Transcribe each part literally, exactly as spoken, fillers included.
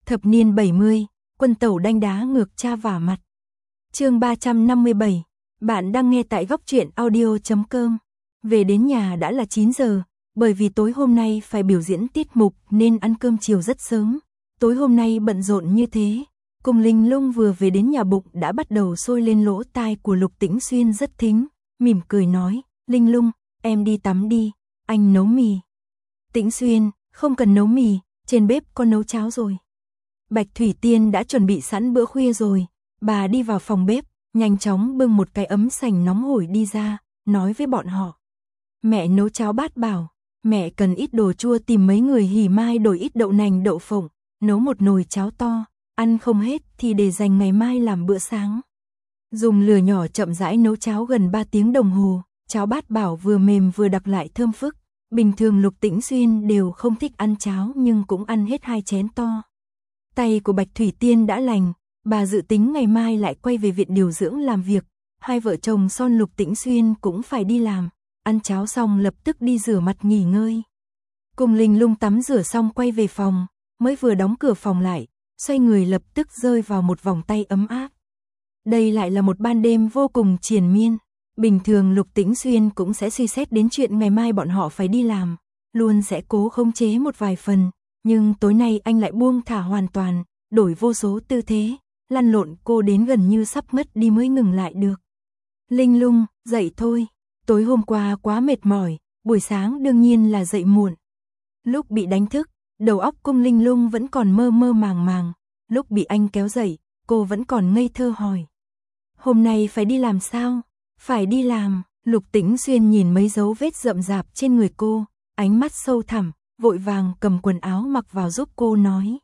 Thập niên bảy mươi, quân tẩu đanh đá ngược cha vả mặt. Chương ba trăm năm mươi bảy, bạn đang nghe tại góc truyện audio chấm com. Về đến nhà đã là chín giờ, bởi vì tối hôm nay phải biểu diễn tiết mục nên ăn cơm chiều rất sớm. Tối hôm nay bận rộn như thế, cùng Linh Lung vừa về đến nhà bụng đã bắt đầu sôi lên, lỗ tai của Lục Tĩnh Xuyên rất thính, mỉm cười nói, Linh Lung, em đi tắm đi, anh nấu mì. Tĩnh Xuyên, không cần nấu mì, trên bếp có nấu cháo rồi. Bạch Thủy Tiên đã chuẩn bị sẵn bữa khuya rồi, bà đi vào phòng bếp, nhanh chóng bưng một cái ấm sành nóng hổi đi ra, nói với bọn họ. Mẹ nấu cháo bát bảo, mẹ cần ít đồ chua tìm mấy người hỉ mai đổi ít đậu nành đậu phộng, nấu một nồi cháo to, ăn không hết thì để dành ngày mai làm bữa sáng. Dùng lửa nhỏ chậm rãi nấu cháo gần ba tiếng đồng hồ, cháo bát bảo vừa mềm vừa đặc lại thơm phức. Bình thường Lục Tĩnh Xuyên đều không thích ăn cháo nhưng cũng ăn hết hai chén to. Tay của Bạch Thủy Tiên đã lành, bà dự tính ngày mai lại quay về viện điều dưỡng làm việc. Hai vợ chồng son Lục Tĩnh Xuyên cũng phải đi làm, ăn cháo xong lập tức đi rửa mặt nghỉ ngơi. Cùng Linh Lung tắm rửa xong quay về phòng, mới vừa đóng cửa phòng lại, xoay người lập tức rơi vào một vòng tay ấm áp. Đây lại là một ban đêm vô cùng triền miên. Bình thường Lục Tĩnh Xuyên cũng sẽ suy xét đến chuyện ngày mai bọn họ phải đi làm, luôn sẽ cố khống chế một vài phần, nhưng tối nay anh lại buông thả hoàn toàn, đổi vô số tư thế, lăn lộn cô đến gần như sắp ngất đi mới ngừng lại được. Linh Lung, dậy thôi, tối hôm qua quá mệt mỏi, buổi sáng đương nhiên là dậy muộn. Lúc bị đánh thức, đầu óc Cung Linh Lung vẫn còn mơ mơ màng màng, lúc bị anh kéo dậy, cô vẫn còn ngây thơ hỏi. Hôm nay phải đi làm sao? Phải đi làm, Lục Tĩnh Xuyên nhìn mấy dấu vết rậm rạp trên người cô, ánh mắt sâu thẳm, vội vàng cầm quần áo mặc vào giúp cô nói.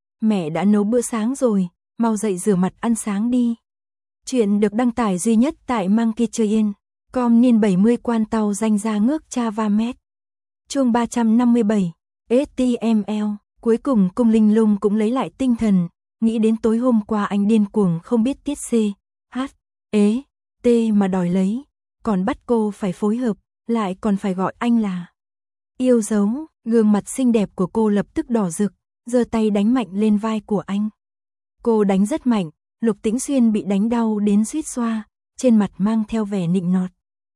Mẹ đã nấu bữa sáng rồi, mau dậy rửa mặt ăn sáng đi. Chuyện được đăng tải duy nhất tại Monkey Train, com niên bảy mươi quan tàu danh ra ngước cha va mét. Chương ba trăm năm mươi bảy, ét tê em lờ, cuối cùng Cung Linh Lung cũng lấy lại tinh thần, nghĩ đến tối hôm qua anh điên cuồng không biết tiết C, H, ế. T mà đòi lấy, còn bắt cô phải phối hợp, lại còn phải gọi anh là yêu dấu. Gương mặt xinh đẹp của cô lập tức đỏ rực, giơ tay đánh mạnh lên vai của anh. Cô đánh rất mạnh, Lục Tĩnh Xuyên bị đánh đau đến suýt xoa, trên mặt mang theo vẻ nịnh nọt.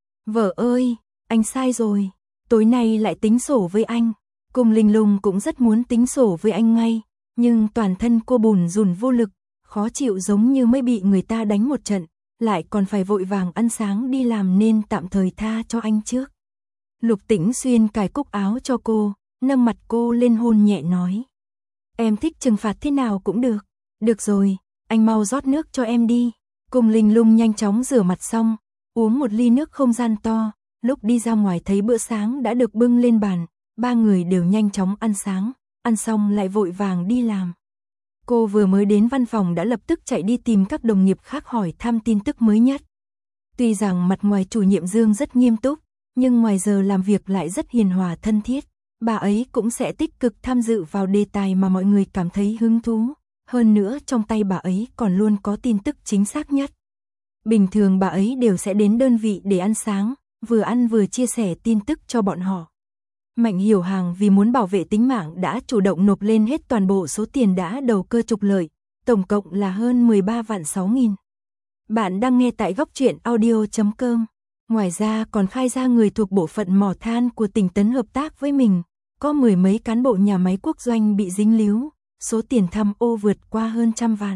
Vợ ơi, anh sai rồi, tối nay lại tính sổ với anh. Cung Linh Lung cũng rất muốn tính sổ với anh ngay, nhưng toàn thân cô bùn rùn vô lực, khó chịu giống như mới bị người ta đánh một trận, lại còn phải vội vàng ăn sáng đi làm nên tạm thời tha cho anh trước. Lục Tĩnh Xuyên cài cúc áo cho cô, nâng mặt cô lên hôn nhẹ nói. Em thích trừng phạt thế nào cũng được. Được rồi, anh mau rót nước cho em đi. Cung Linh Lung nhanh chóng rửa mặt xong, uống một ly nước không gian to, lúc đi ra ngoài thấy bữa sáng đã được bưng lên bàn, ba người đều nhanh chóng ăn sáng, ăn xong lại vội vàng đi làm. Cô vừa mới đến văn phòng đã lập tức chạy đi tìm các đồng nghiệp khác hỏi thăm tin tức mới nhất. Tuy rằng mặt ngoài chủ nhiệm Dương rất nghiêm túc, nhưng ngoài giờ làm việc lại rất hiền hòa thân thiết. Bà ấy cũng sẽ tích cực tham dự vào đề tài mà mọi người cảm thấy hứng thú. Hơn nữa trong tay bà ấy còn luôn có tin tức chính xác nhất. Bình thường bà ấy đều sẽ đến đơn vị để ăn sáng, vừa ăn vừa chia sẻ tin tức cho bọn họ. Mạnh Hiểu Hàng vì muốn bảo vệ tính mạng đã chủ động nộp lên hết toàn bộ số tiền đã đầu cơ trục lợi, tổng cộng là hơn mười ba vạn sáu nghìn. Bạn đang nghe tại góc truyện audio chấm com. Ngoài ra còn khai ra người thuộc bộ phận mỏ than của tỉnh Tấn hợp tác với mình, có mười mấy cán bộ nhà máy quốc doanh bị dính líu, số tiền tham ô vượt qua hơn trăm vạn.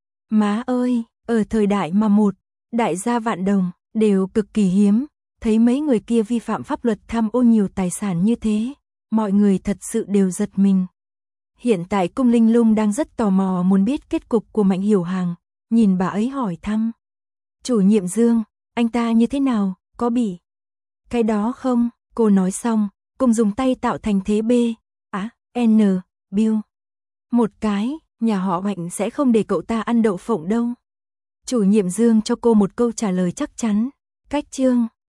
Má ơi, ở thời đại mà một đại gia vạn đồng đều cực kỳ hiếm. Thấy mấy người kia vi phạm pháp luật tham ô nhiều tài sản như thế, mọi người thật sự đều giật mình. Hiện tại Cung Linh Lung đang rất tò mò muốn biết kết cục của Mạnh Hiểu Hàng, nhìn bà ấy hỏi thăm. Chủ nhiệm Dương, anh ta như thế nào, có bị cái đó không? Cô nói xong, cùng dùng tay tạo thành thế B, á, N, Bill. Một cái, nhà họ Mạnh sẽ không để cậu ta ăn đậu phộng đâu. Chủ nhiệm Dương cho cô một câu trả lời chắc chắn. Cách chương